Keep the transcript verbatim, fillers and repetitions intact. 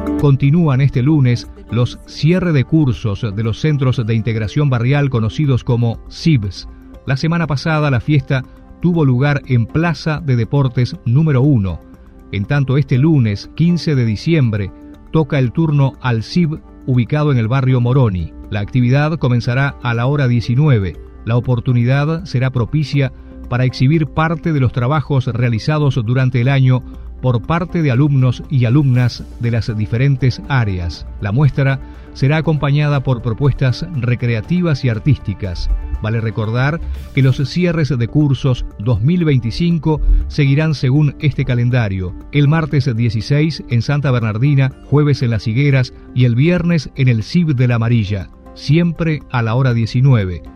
Continúan este lunes los cierre de cursos de los centros de integración barrial conocidos como C I Bs. La semana pasada la fiesta tuvo lugar en Plaza de Deportes número uno. En tanto, este lunes, quince de diciembre, toca el turno al C I B ubicado en el barrio Moroni. La actividad comenzará a la hora diecinueve. La oportunidad será propicia para exhibir parte de los trabajos realizados durante el año por parte de alumnos y alumnas de las diferentes áreas. La muestra será acompañada por propuestas recreativas y artísticas. Vale recordar que los cierres de cursos dos mil veinticinco seguirán según este calendario: el martes dieciséis en Santa Bernardina, jueves en Las Higueras y el viernes en el C I B de La Amarilla, siempre a la hora diecinueve.